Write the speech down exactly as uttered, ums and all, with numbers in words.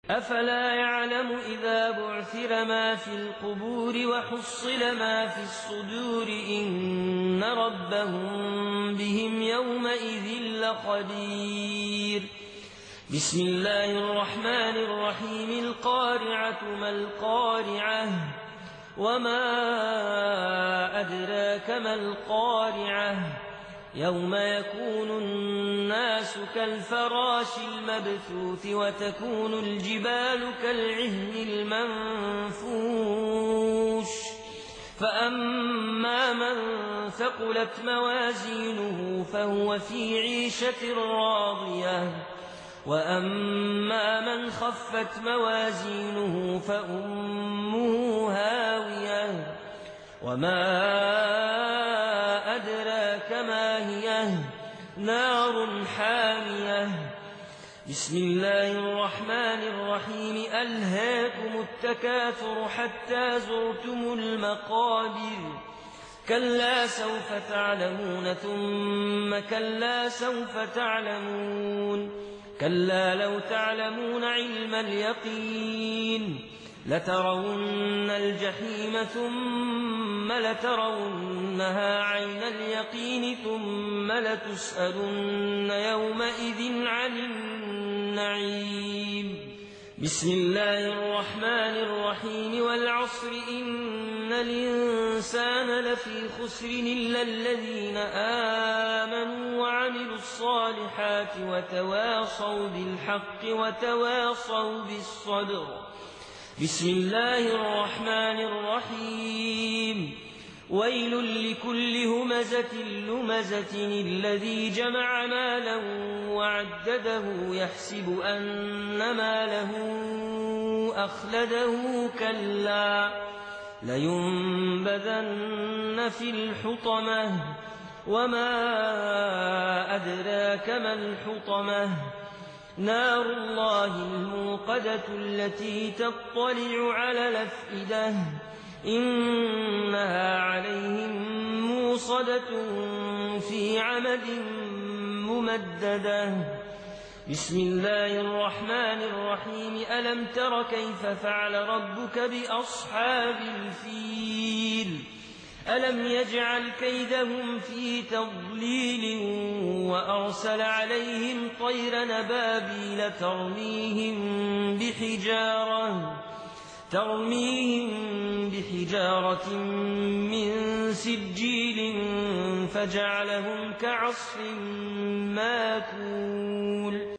أفلا يعلم إذا بعثر ما في القبور وحصل ما في الصدور إن ربهم بهم يومئذ لخبير. بسم الله الرحمن الرحيم. القارعة ما القارعة وما أدراك ما القارعة يوم يكون الناس كالفراش المبثوث وتكون الجبال كالعهن المنفوش فأما من ثقلت موازينه فهو في عيشة راضية وأما من خفت موازينه فأمه هاوية وما أدراك ما هي نار حامية. بسم الله الرحمن الرحيم. ألهاكم التكاثر حتى زرتم المقابر كلا سوف تعلمون ثم كلا سوف تعلمون كلا لو تعلمون علم اليقين لترون الجحيم ثم لترونها عين اليقين ثم لتسألن يومئذ عن النعيم. بسم الله الرحمن الرحيم. والعصر إن الإنسان لفي خسر إلا الذين آمنوا وعملوا الصالحات وتواصوا بالحق وتواصوا بالصبر. بسم الله الرحمن الرحيم. ويل لكل همزة لمزة الذي جمع مالا وعدده يحسب أن ماله أخلده كلا لينبذن في الحطمة وما أدراك ما الحطمة نار الله الموقدة التي تطلع على الأفئدة إنها عليهم موصدة في عمد ممددة. بسم الله الرحمن الرحيم. ألم تر كيف فعل ربك بأصحاب الفيل ألم يجعل كيدهم في تضليل وأرسل عليهم طير نبابيل ترميهم بحجارة ترميهم بحجارة من سجيل فجعلهم كعصف ماكول.